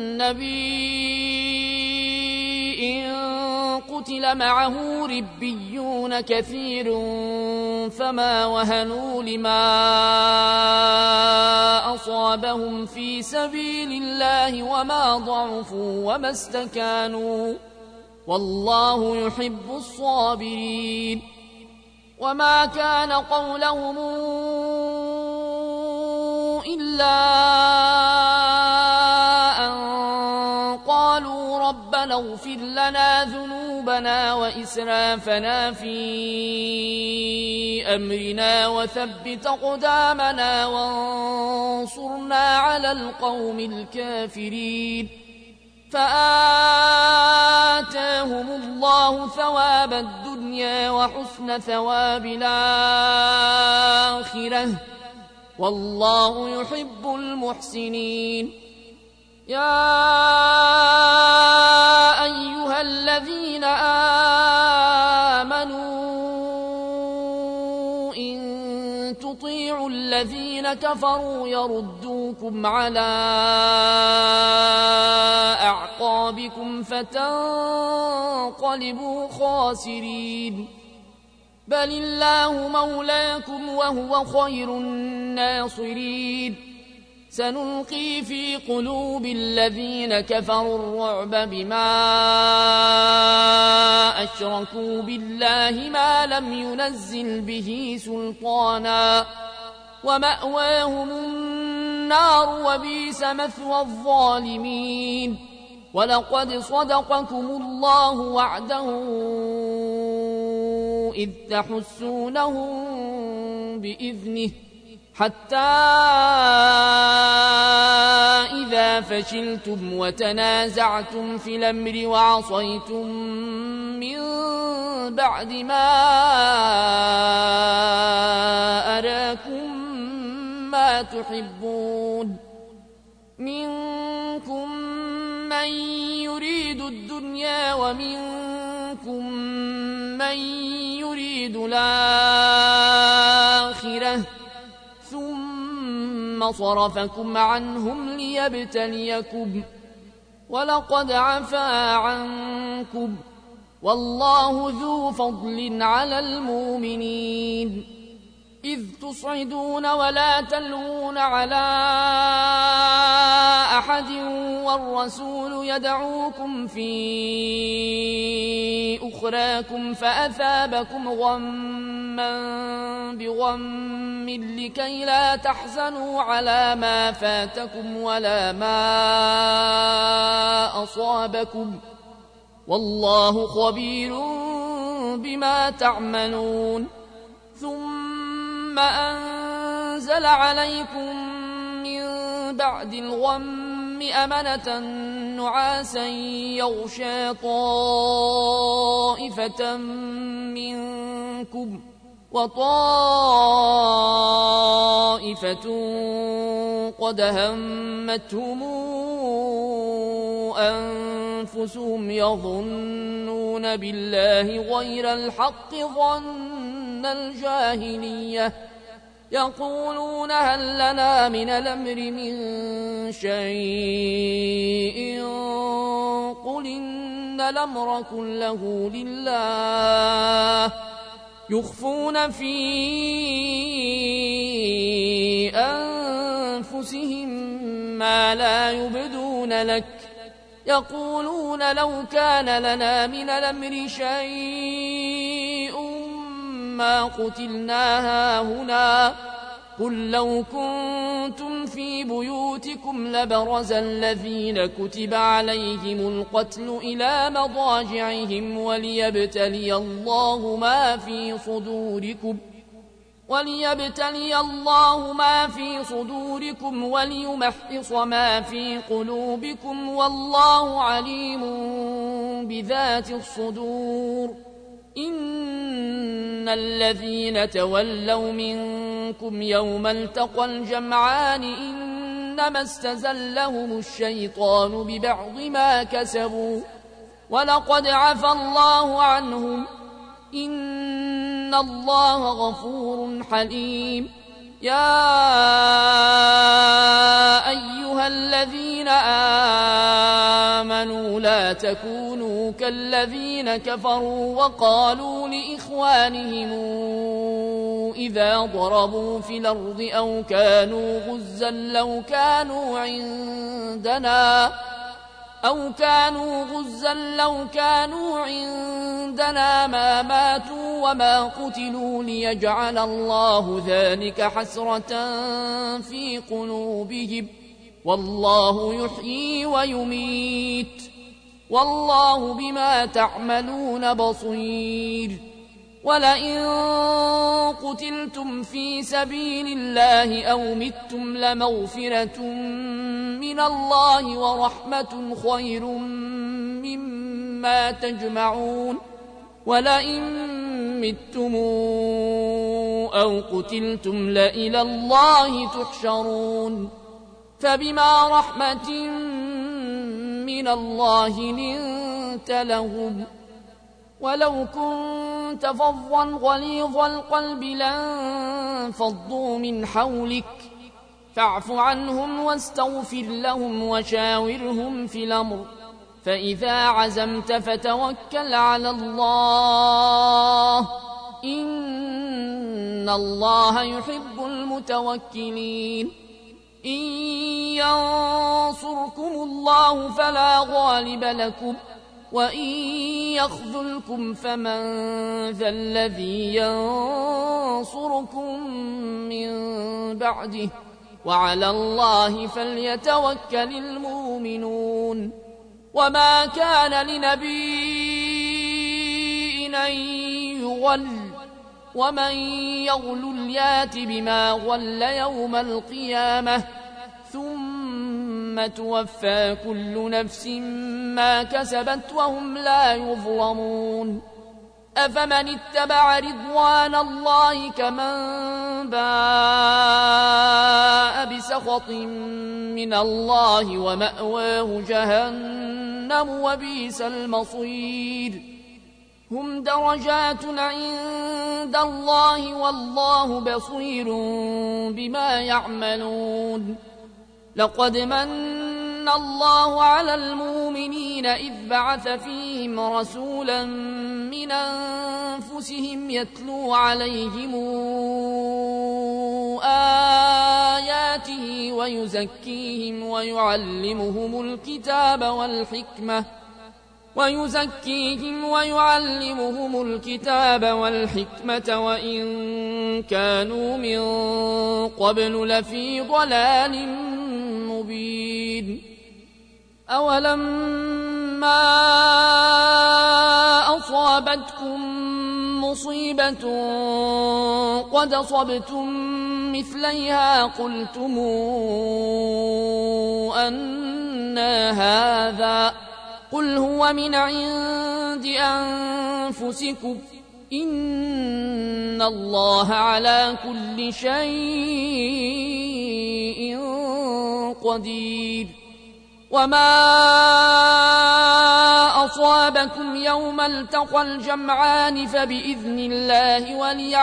Speaker 2: نبي قتل معه ربيون كثير فما وهنوا لما أصابهم في سبيل الله وما ضعفوا وما استكانوا والله يحب الصابرين. وما كان قولهم إلا أن قالوا ربنا اغفر لنا ذنوبنا وإسرافنا في أمرنا وثبت أقدامنا وانصرنا على القوم الكافرين. فآتاهم الله ثواب الدنيا وحسن ثواب الآخرة والله يحب المحسنين. يا أيها الذين آمنوا إن تطيعوا الذين كفروا يردوكم على أعقابكم فتنقلبوا خاسرين. بل الله مولاكم وهو خير الناصرين. سنلقي في قلوب الذين كفروا الرعب بما أشركوا بالله ما لم ينزل به سلطانا ومأواهم النار وبئس مثوى الظالمين. ولقد صدقكم الله وعده إذ تحسونهم بإذنه حتى إذا فشلتم وتنازعتم في الأمر وعصيتم من بعد ما أراكم ما تحبون منكم من يريد الدنيا ومنكم من يريد الآخرة ثم صرفكم عنهم ليبتليكم ولقد عفا عنكم والله ذو فضل على المؤمنين إذ تصعدون ولا تلوون على أحد والرسول يدعوكم في أخراكم فأثابكم غما بغم لكي لا تحزنوا على ما فاتكم ولا ما أصابكم والله خبير بما تعملون ثم أنزل عليكم من بعد الغم أمنة نعاسا يغشى طائفة منكم وطائفة قد همتهم أنفسهم يظنون بالله غير الحق ظن الجاهلية يقولون هل لنا من الأمر من شيء قل إن الأمر كله لله يخفون في أنفسهم ما لا يبدون لك يقولون لو كان لنا من الأمر شيء ما قتلنا هاهنا قل لو كنتم في بيوتكم لبرز الذين كتب عليهم القتل إلى مضاجعهم وليبتلي الله ما في صدوركم وليمحص ما في قلوبكم والله عليم بذات الصدور إن الذين تولوا منكم يوم التقى الجمعان إنما استزلهم الشيطان ببعض ما كسبوا ولقد عفى الله عنهم إن الله غفور حليم يا أيها الذين آمنوا لا تكونوا كالذين كفروا وقالوا لإخوانهم إذا ضربوا في الأرض أو كانوا غزا لو كانوا عندنا ما ماتوا وما قتلوا ليجعل الله ذلك حسرة في قلوبهم والله يحيي ويميت والله بما تعملون بصير ولئن قتلتم في سبيل الله أو متم لمغفرة من الله ورحمة خير مما تجمعون ولئن متم أو قتلتم لإلى الله تحشرون فبما رحمة من الله لنت لهم ولو كنت فظا غليظ القلب لانفضوا من حولك فاعف عنهم واستغفر لهم وشاورهم في الأمر فإذا عزمت فتوكل على الله إن الله يحب المتوكلين إن ينصركم الله فلا غالب لكم وإن يخذلكم فمن ذا الذي ينصركم من بعده وعلى الله فليتوكل المؤمنون وما كان لنبي أن يغل ومن يغل يات بما غل يوم القيامة ثم توفى كل نفس ما كسبت وهم لا يظلمون أفمن اتبع رضوان الله كمن باء بسخط من الله ومأواه جهنم وبئس المصير هم درجات عند الله والله بصير بما يعملون لقد من الله على المؤمنين إذ بعث فيهم رسولا من أنفسهم يتلو عليهم آياته ويزكيهم ويعلمهم الكتاب والحكمة وإن كانوا من قبل لفي ضلال مبين. أولما أصابتكم مصيبة قد أصبتم مثليها قلتم أنى هذا قل هو من عند أنفسكم إن الله على كل شيء قدير. وما أصابكم يوم التقى الجمعان فبإذن الله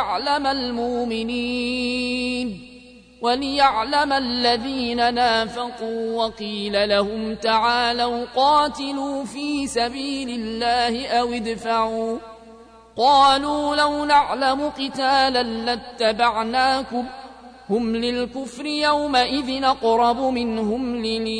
Speaker 2: وليعلم الذين نافقوا وقيل لهم تعالوا قاتلوا في سبيل الله أو ادفعوا قالوا لو نعلم قتالا لاتبعناكم هم للكفر يومئذ أقرب منهم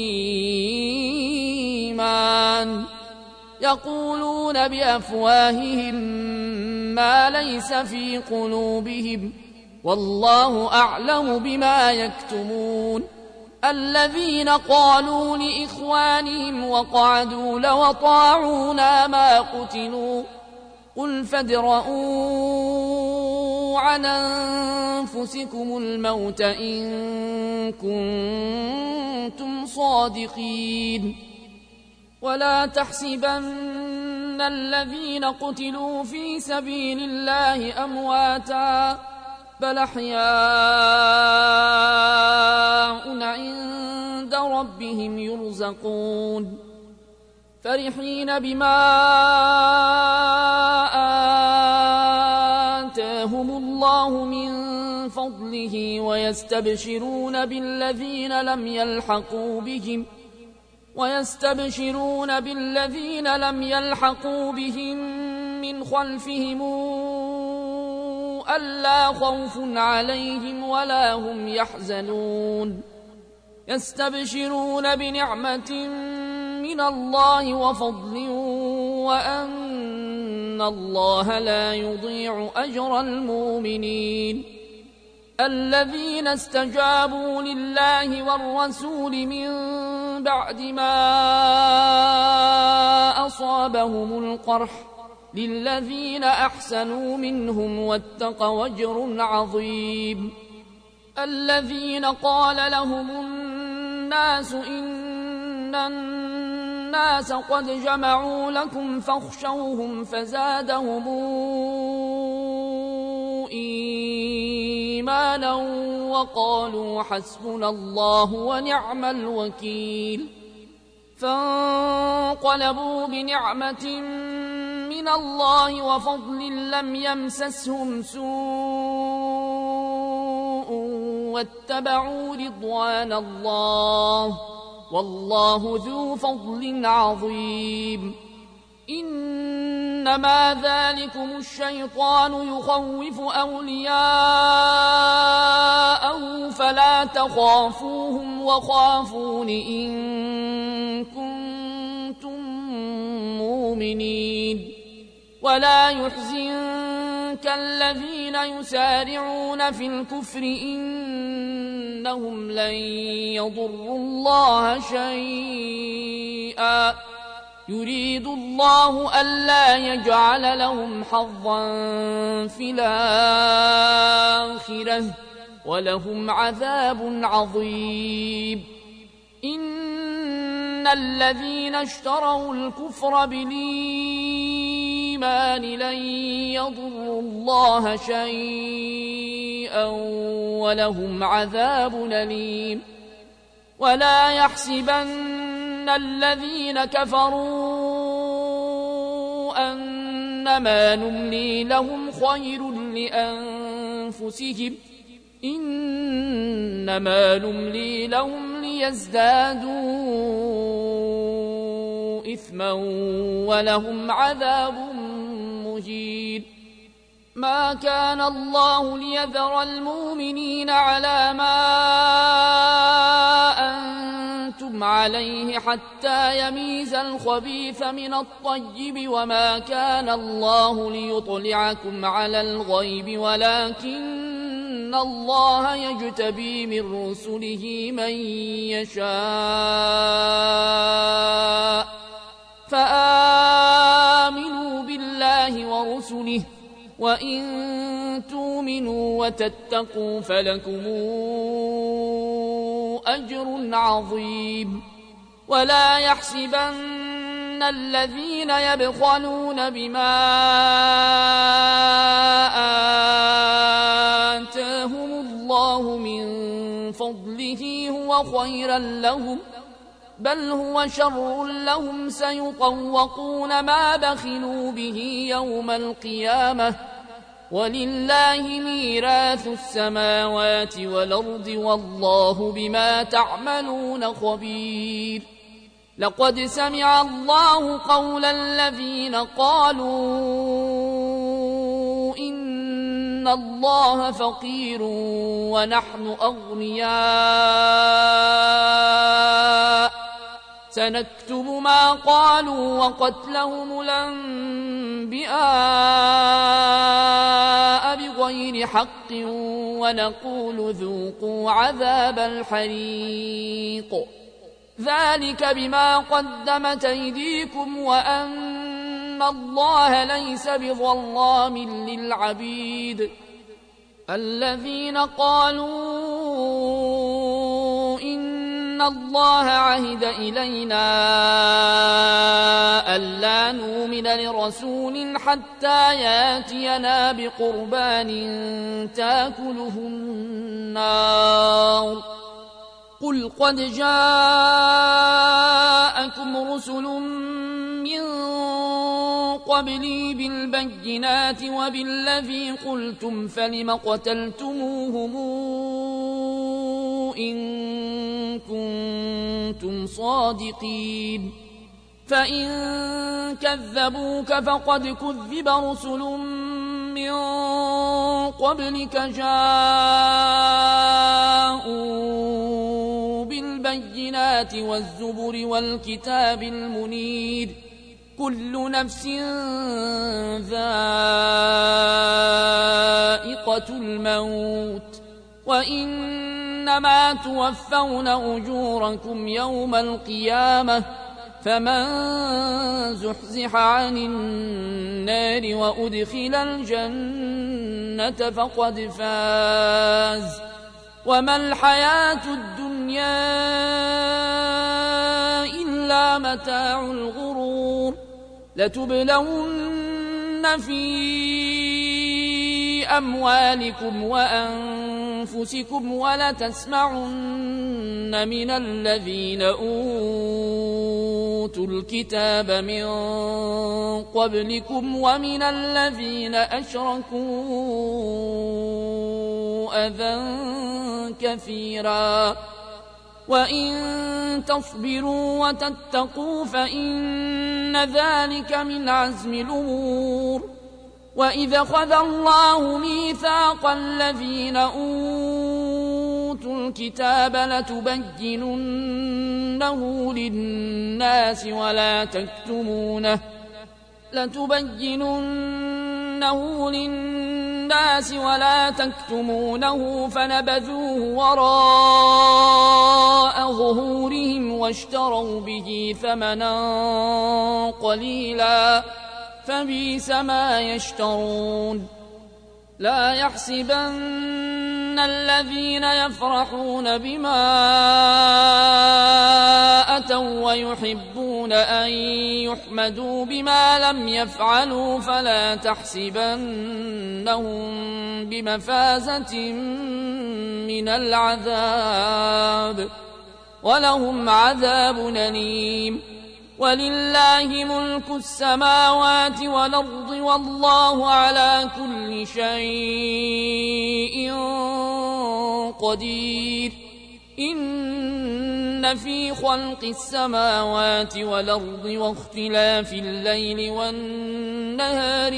Speaker 2: للإيمان يقولون بأفواههم ما ليس في قلوبهم والله أعلم بما يكتمون. الذين قالوا لإخوانهم وقعدوا لو أطاعونا ما قتلوا قل فادرءوا عن أنفسكم الموت إن كنتم صادقين. ولا تحسبن الذين قتلوا في سبيل الله أمواتا بل أحياء عند ربهم يرزقون فرحين بما آتاهم الله من فضله ويستبشرون بالذين لم يلحقوا بهم من خلفهم ألا خوف عليهم ولا هم يحزنون يستبشرون بنعمة من الله وفضل وأن الله لا يضيع أجر المؤمنين. الذين استجابوا لله والرسول من بعد ما أصابهم القرح للذين أحسنوا منهم واتقوا أجر عظيم. الذين قال لهم الناس إن الناس قد جمعوا لكم فاخشوهم فزادهم إيمانا وقالوا حسبنا الله ونعم الوكيل. فانقلبوا بنعمة من الله وفضل لم يمسسهم سوء واتبعوا رضوان الله والله ذو فضل عظيم. إنما ذلكم الشيطان يخوف أولياءه فلا تخافوهم وخافون إن كنتم مؤمنين. ولا يحزنك الذين يسارعون في الكفر إنهم لن يضروا الله شيئا يريد الله ألا يجعل لهم حظا في الآخرة ولهم عذاب عظيم. إن الذين اشتروا الكفر بالإيمان لن يضروا الله شيئا ولهم عذاب أليم. ولا يحسبن الذين كفروا أنما نملي لهم خير لأنفسهم إنما نملي لهم ليزدادوا إثما ولهم عذاب مهين. ما كان الله ليذر المؤمنين على ما أنتم عليه حتى يميز الخبيث من الطيب، وما كان الله ليطلعكم على الغيب ولكن الله يجتبي من رسله من يشاء، فآمنوا بالله ورسله، وإن تؤمنوا وتتقوا فلكم أجر عظيم. ولا يحسبن الذين يبخلون بما آتاهم الله من فضله هو خيرا لهم، بل هو شر لهم، سيطوقون ما بخلوا به يوم القيامة، ولله ميراث السماوات والأرض والله بما تعملون خبير. لقد سمع الله قول الذين قالوا إن الله فقير ونحن أغنياء، سنكتب ما قالوا وقتلهم الأنبياء بغير حق ونقول ذوقوا عذاب الحريق، ذلك بما قدمت أيديكم وأن الله ليس بظلام للعبيد. الذين قالوا إن الله عهد إلينا ألا نؤمن لرسول حتى ياتينا بقربان تاكله النار، قل قد جاءكم رسل من قبلي بالبينات وبالذي قلتم فلم قتلتموهم إن كنتم صادقين، فإن كذبوك فقد كذب رسل من قبلك جاءوا بالبينات والزبر والكتاب المنير، كل نفس ذائقة الموت، وإنما توفون أجوركم يوم القيامة، فمن زحزح عن النار وأدخل الجنة فقد فاز، وما الحياة الدنيا إلا متاع الغرور. لتبلون في أموالكم وأنفسكم ولتسمعن من الذين أوتوا الكتاب من قبلكم ومن الذين أشركوا أذى كثيرا، وإن تصبروا وتتقوا فإن ذلك من عزم الأمور. وإذا أخذ الله ميثاق الذين أوتوا الكتاب لتبيننه للناس ولا تكتمونه فنبذوه وراء ظهورهم واشتروا به ثمنا قليلا فبئس ما يشترون. لا يحسبن الذين يفرحون بما أتوا ويحبون أن يحمدوا بما لم يفعلوا فلا تحسبنهم بمفازة من العذاب، ولهم عذاب أليم. ولله ملك السماوات والأرض والله على كل شيء قدير. إن إن في خلق السماوات والأرض واختلاف الليل والنهار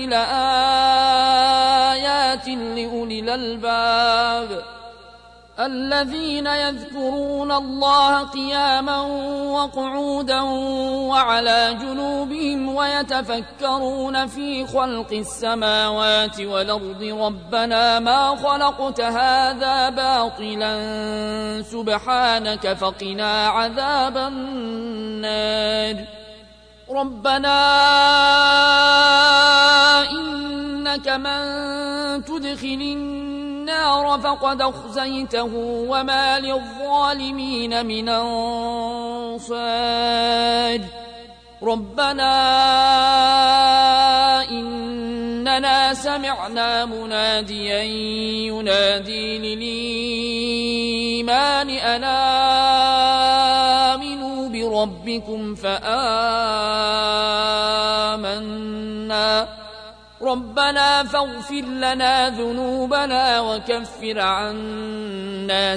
Speaker 2: لآيات لأولي الألباب الذين يذكرون الله قياما وقعودا وعلى جنوبهم ويتفكرون في خلق السماوات والأرض ربنا ما خلقت هذا باطلا سبحانك فقنا عذاب النار ربنا إنك من تدخل النار فقد أخزيته وما للظالمين من أنصار ربنا إننا سمعنا مناديا ينادي للإيمان أن آمنوا بربكم فآمنا ربنا فاغفر لنا ذنوبنا وكفر عنا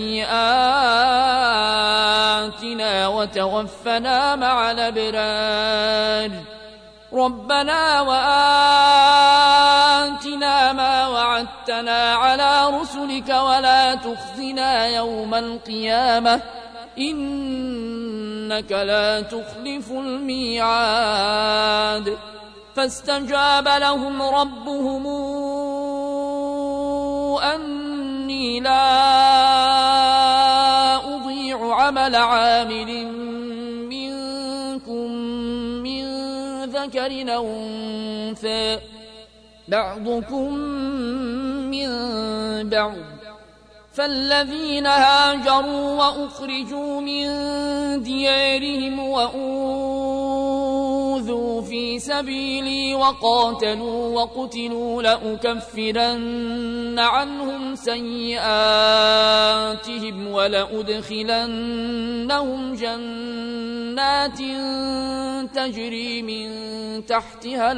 Speaker 2: سيئاتنا وتوفنا مع الأبرار ربنا وآتنا ما وعدتنا على رسلك ولا تخزنا يوم القيامة إنك لا تخلف الميعاد فاستجاب لهم ربهم أني لا أضيع عمل عامل منكم من ذكر أو أنثى بعضكم من بعض فالذين هاجروا وأخرجوا من ديارهم وأوذوا في سبيلي وقاتلوا وقتلوا لأكفرن عنهم سيئاتهم ولأدخلنهم جنات تجري من تحتها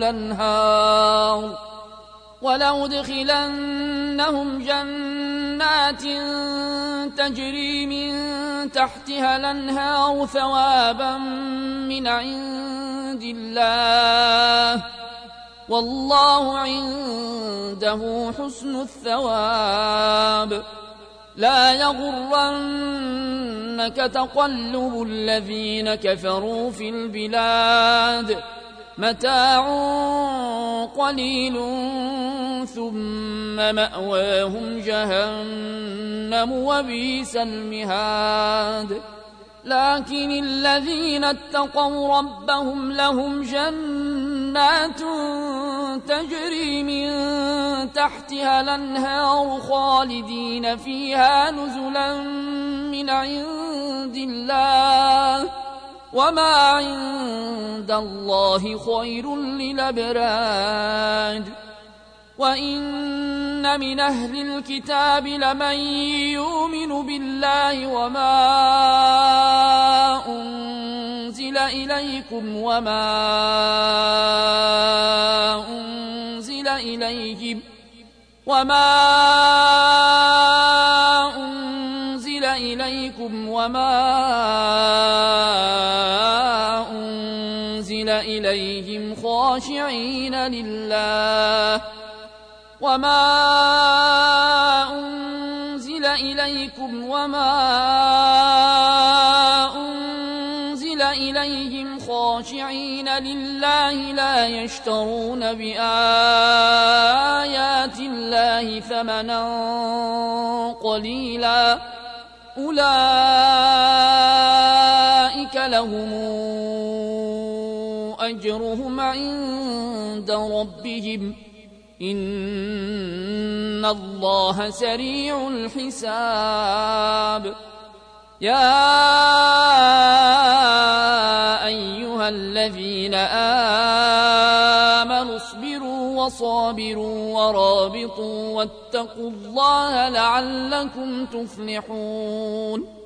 Speaker 2: الأنهار ثوابا من عند الله والله عنده حسن الثواب لا يغرنك تقلب الذين كفروا في البلاد متاع قليل ثم مأواهم جهنم وبئس المهاد لكن الذين اتقوا ربهم لهم جنات تجري من تحتها الأنهار خالدين فيها نزلا من عند الله وما عند الله خير للأبرار وإن من أهل الكتاب لمن يؤمن بالله وما أنزل إليكم وما أنزل إليهم وما أنزل إليهم خاشعين لله لا يشترون بآيات الله ثمنا قليلا أولئك لهم أجرهم عند ربهم إن الله سريع الحساب يا أيها الذين آمنوا اصبروا وصابروا ورابطوا واتقوا الله لعلكم تفلحون